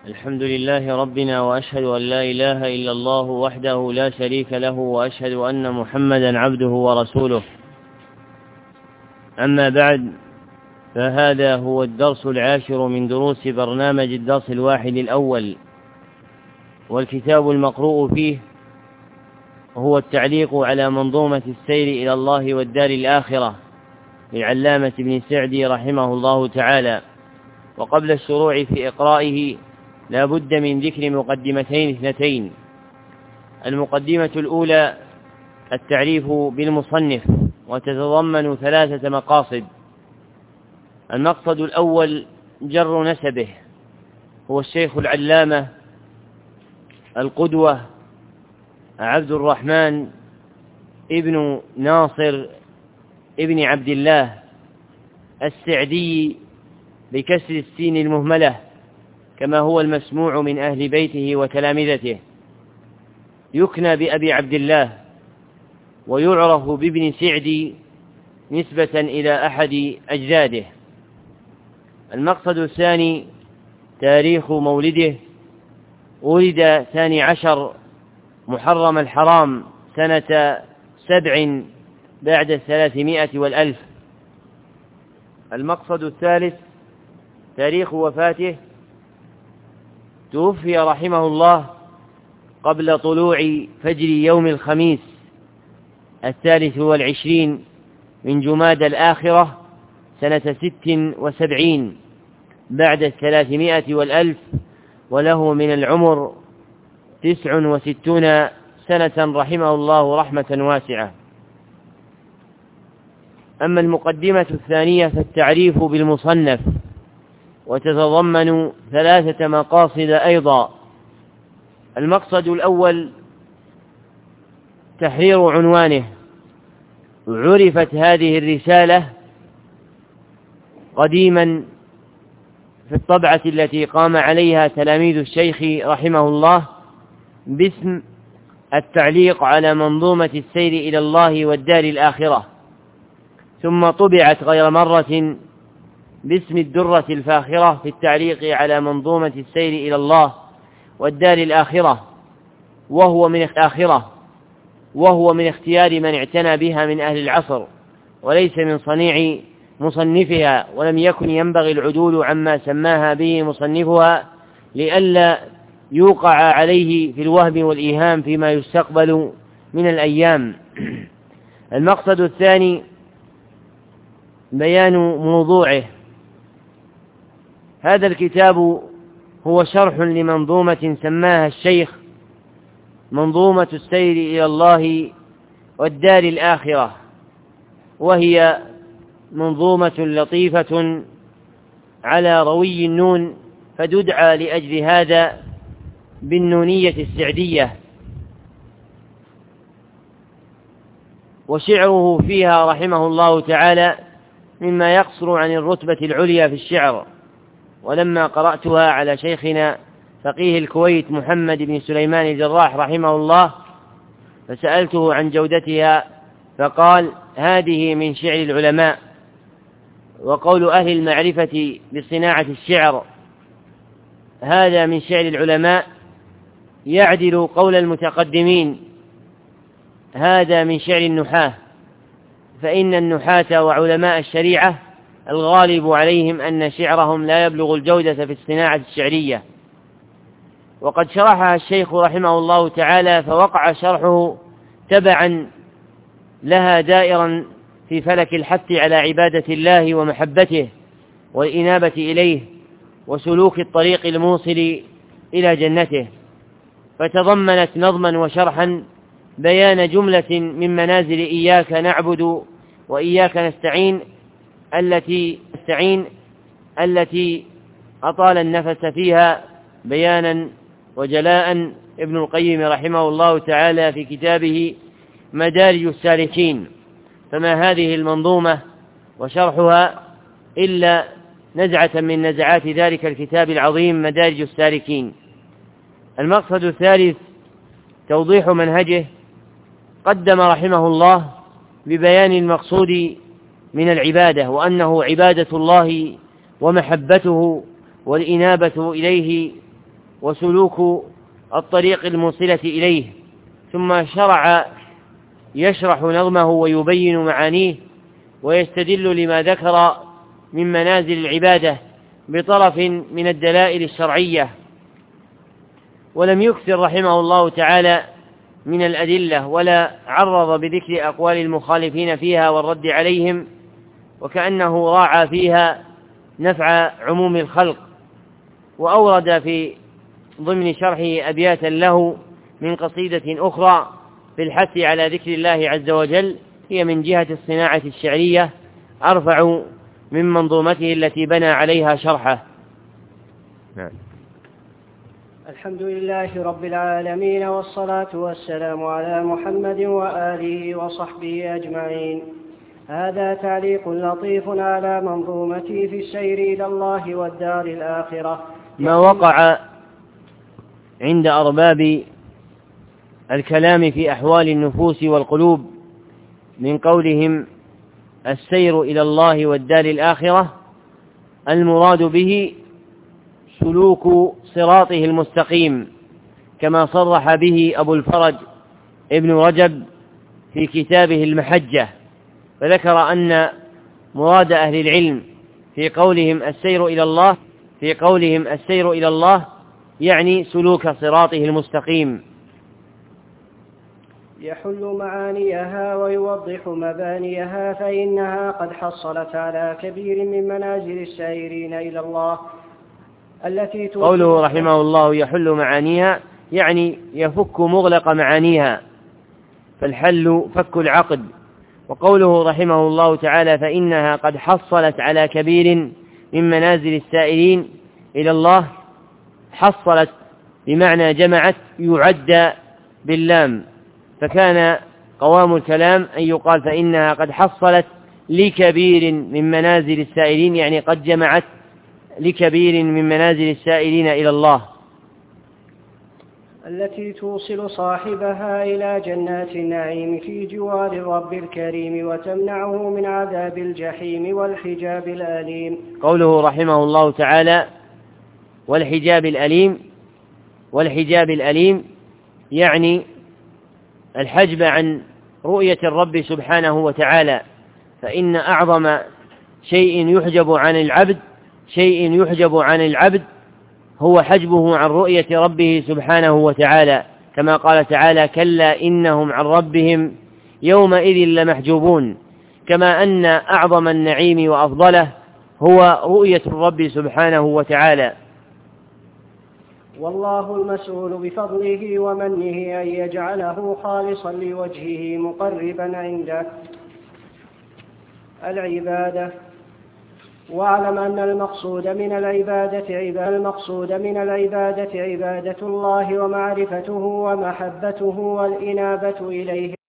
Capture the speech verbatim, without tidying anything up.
الحمد لله ربنا، وأشهد أن لا إله إلا الله وحده لا شريك له، وأشهد أن محمدا عبده ورسوله. أما بعد، فهذا هو الدرس العاشر من دروس برنامج الدرس الواحد الأول، والكتاب المقروء فيه هو التعليق على منظومة السير إلى الله والدار الآخرة للعلامة ابن سعدي رحمه الله تعالى. وقبل الشروع في إقرائه لا بد من ذكر مقدمتين اثنتين. المقدمة الأولى التعريف بالمصنف، وتتضمن ثلاثة مقاصد. المقصد الأول جر نسبه، هو الشيخ العلامة القدوة عبد الرحمن ابن ناصر ابن عبد الله السعدي بكسر السين المهملة، كما هو المسموع من أهل بيته وتلامذته. يكنى بأبي عبد الله، ويعرف بابن سعدي نسبة إلى أحد أجداده. المقصد الثاني تاريخ مولده، ولد ثاني عشر محرم الحرام سنة سبع بعد الثلاثمائة والألف. المقصد الثالث تاريخ وفاته، توفي رحمه الله قبل طلوع فجر يوم الخميس الثالث والعشرين من جماد الآخرة سنة ست وسبعين بعد الثلاثمائة والألف، وله من العمر تسع وستون سنة رحمه الله رحمة واسعة. أما المقدمة الثانية فالتعريف بالمصنف، وتتضمن ثلاثة مقاصد أيضا. المقصد الأول تحرير عنوانه. عرفت هذه الرسالة قديما في الطبعة التي قام عليها تلاميذ الشيخ رحمه الله باسم التعليق على منظومة السير إلى الله والدار الآخرة، ثم طبعت غير مرة باسم الدرة الفاخرة في التعليق على منظومة السير إلى الله والدار الآخرة، وهو من الآخرة وهو من اختيار من اعتنى بها من أهل العصر، وليس من صنيع مصنفها، ولم يكن ينبغي العدول عما سماها به مصنفها لئلا يوقع عليه في الوهم والإيهام فيما يستقبل من الأيام. المقصد الثاني بيان موضوعه. هذا الكتاب هو شرح لمنظومة سماها الشيخ منظومة السير إلى الله والدار الآخرة، وهي منظومة لطيفة على روي النون، فتدعى لأجل هذا بالنونية السعدية. وشعره فيها رحمه الله تعالى مما يقصر عن الرتبة العليا في الشعر. ولما قرأتها على شيخنا فقيه الكويت محمد بن سليمان الجراح رحمه الله فسألته عن جودتها، فقال: هذه من شعر العلماء، وقول أهل المعرفة بصناعة الشعر هذا من شعر العلماء يعدل قول المتقدمين هذا من شعر النحاة، فإن النحاة وعلماء الشريعة الغالب عليهم أن شعرهم لا يبلغ الجودة في الصناعة الشعرية. وقد شرحها الشيخ رحمه الله تعالى، فوقع شرحه تبعا لها دائرا في فلك الحث على عبادة الله ومحبته والإنابة إليه وسلوك الطريق الموصل إلى جنته، فتضمنت نظما وشرحا بيان جملة من منازل إياك نعبد وإياك نستعين التي نستعين التي أطال النفس فيها بيانا وجلاء ابن القيم رحمه الله تعالى في كتابه مدارج السالكين. فما هذه المنظومة وشرحها إلا نزعة من نزعات ذلك الكتاب العظيم مدارج السالكين. المقصد الثالث توضيح منهجه. قدم رحمه الله ببيان المقصود من العبادة، وأنه عبادة الله ومحبته والإنابة إليه وسلوك الطريق الموصلة إليه. ثم شرع يشرح نظمه ويبين معانيه ويستدل لما ذكر من منازل العبادة بطرف من الدلائل الشرعية، ولم يكثر رحمه الله تعالى من الأدلة ولا عرض بذكر أقوال المخالفين فيها والرد عليهم، وكأنه راعى فيها نفع عموم الخلق. وأورد في ضمن شرحه أبياتا له من قصيدة أخرى في الحث على ذكر الله عز وجل، هي من جهة الصناعة الشعرية أرفع من منظومته التي بنى عليها شرحه. نعم. الحمد لله رب العالمين، والصلاة والسلام على محمد وآله وصحبه أجمعين. هذا تعليق لطيف على منظومتي في السير إلى الله والدار الآخرة. ما وقع عند أرباب الكلام في أحوال النفوس والقلوب من قولهم السير إلى الله والدار الآخرة، المراد به سلوك صراطه المستقيم، كما صرح به أبو الفرج ابن رجب في كتابه المحجة، فذكر أن مراد أهل العلم في قولهم السير إلى الله في قولهم السير إلى الله يعني سلوك صراطه المستقيم. يحل معانيها ويوضح مبانيها، فإنها قد حصلت على كبير من منازل السائرين إلى الله التي قوله رحمه الله يحل معانيها يعني يفك مغلق معانيها، فالحل فك العقد. وقوله رحمه الله تعالى فإنها قد حصلت على كبير من منازل السائرين إلى الله، حصلت بمعنى جمعت يعد باللام، فكان قوام الكلام أن يقال فإنها قد حصلت لكبير من منازل السائرين، يعني قد جمعت لكبير من منازل السائرين إلى الله، التي توصل صاحبها إلى جنات النعيم في جوار الرب الكريم وتمنعه من عذاب الجحيم والحجاب الأليم. قوله رحمه الله تعالى والحجاب الأليم، والحجاب الأليم يعني الحجب عن رؤية الرب سبحانه وتعالى، فإن أعظم شيء يحجب عن العبد شيء يحجب عن العبد هو حجبه عن رؤية ربه سبحانه وتعالى، كما قال تعالى كلا إنهم عن ربهم يومئذ لمحجوبون. كما أن أعظم النعيم وأفضله هو رؤية الرب سبحانه وتعالى. والله المسؤول بفضله ومنه أن يجعله خالصا لوجهه مقربا عنده العبادة. واعلم أن المقصود من العبادة عبادة المقصود من العبادة عبادة الله ومعرفته ومحبته والإنابة إليه